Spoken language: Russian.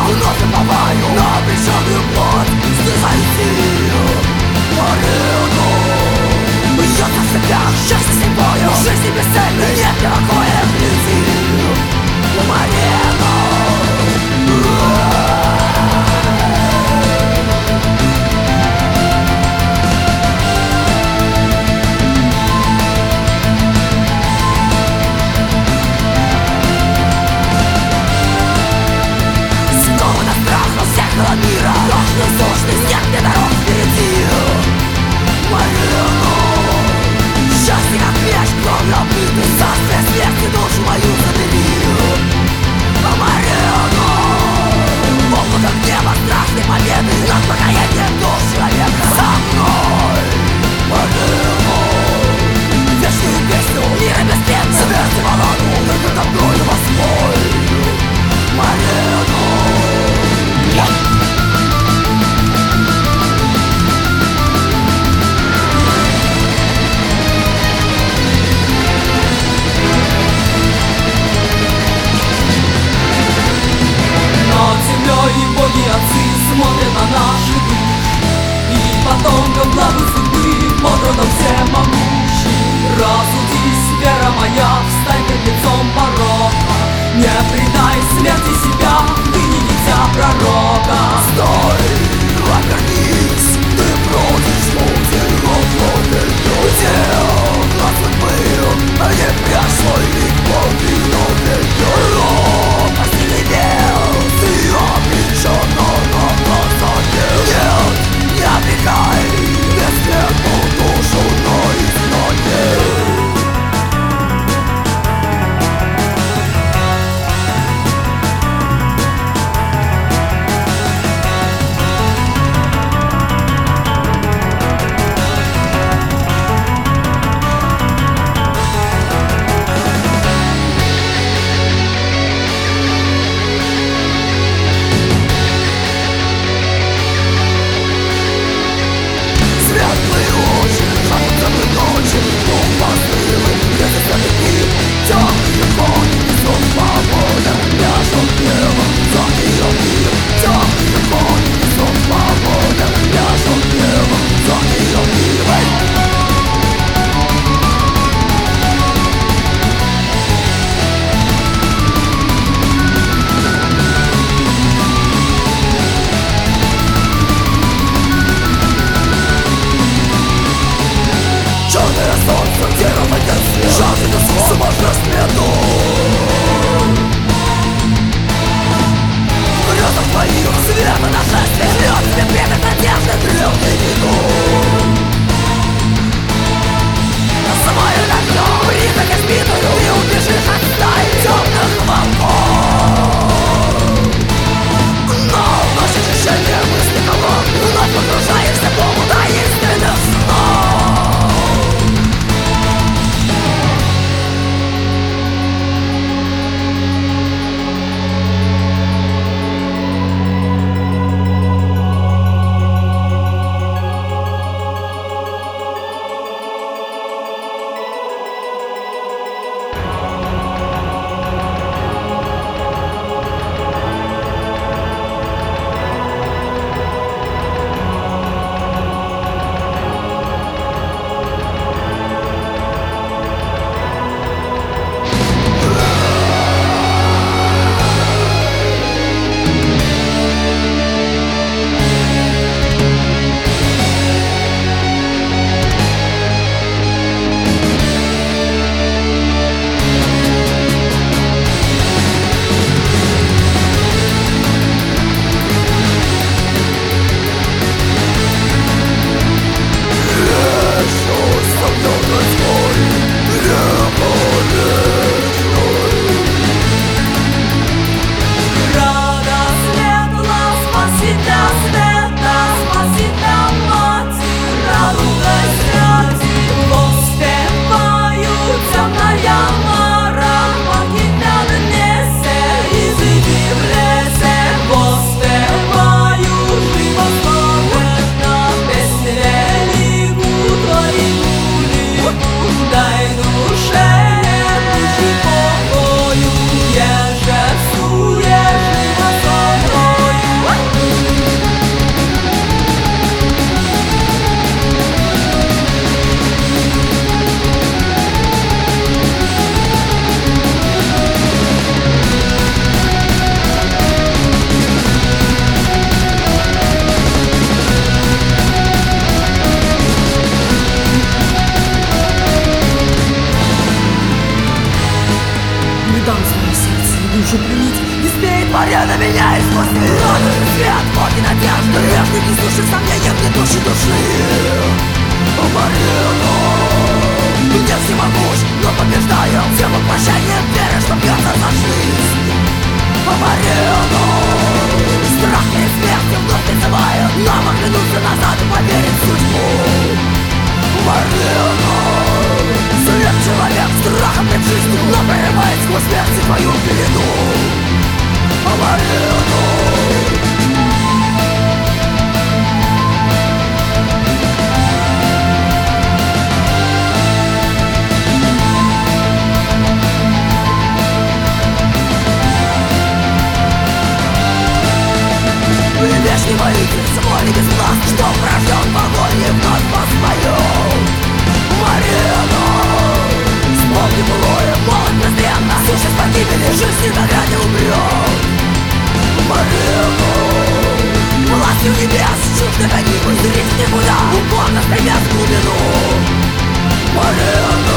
вновь уповаю на обреченную плоть. Снизойти арену. Бьется в цепях, счастье слепою, жизни бесцельной, нет никакое вблизи. Марину. Мира, ложный, сущность, нет мне дорог впереди. Марину. Счастье как меч, кровью обвитый, царствие смерти, душу мою забери. Марину. Облаком неба страшной победы над покаянием душ человека. Со мной. Марину. Вечную песню мира бесценный, смерти балладу, только тобою воспою. Марину. И боги отцы смотрят на наши души, и потомкам главы судьбы подранным всемогущий. Разудись, вера моя, встань пред лицом порока, не предай смерти себя, ты не дитя пророка. Стой, обернись, ты против смуты, оплоты людей. Глаз судьбы, а не прячь свой лик, полвину вверх. Постели дел, ты обречена на наказание. Нет, не обрекай бессмертную душу на изгнание. Не смеет Мария на меня искусить. Радужный свет, вот и надежда. Прежде не слушай сомнения мне души души. Марина, ты не всемогущ, но побеждаю. Всем воплощением веры, что бьется за жизнь. Марина, страх перед смертью вновь призывает нам оглянуться назад и поверить в судьбу. Марина, слеп человек, страхом пред жизнью, но прорывает сквозь смерть твою пелену. Марина, вечный воитель, свой без глаз, что врожден в огонь и вновь восстает. Марина, вспомни былое, молод презренно, сущность погибели, жизнь никогда не умрет. Марина, властью небес, чуждых анимы, зрить никуда, упорно стремясь в глубину. Марина,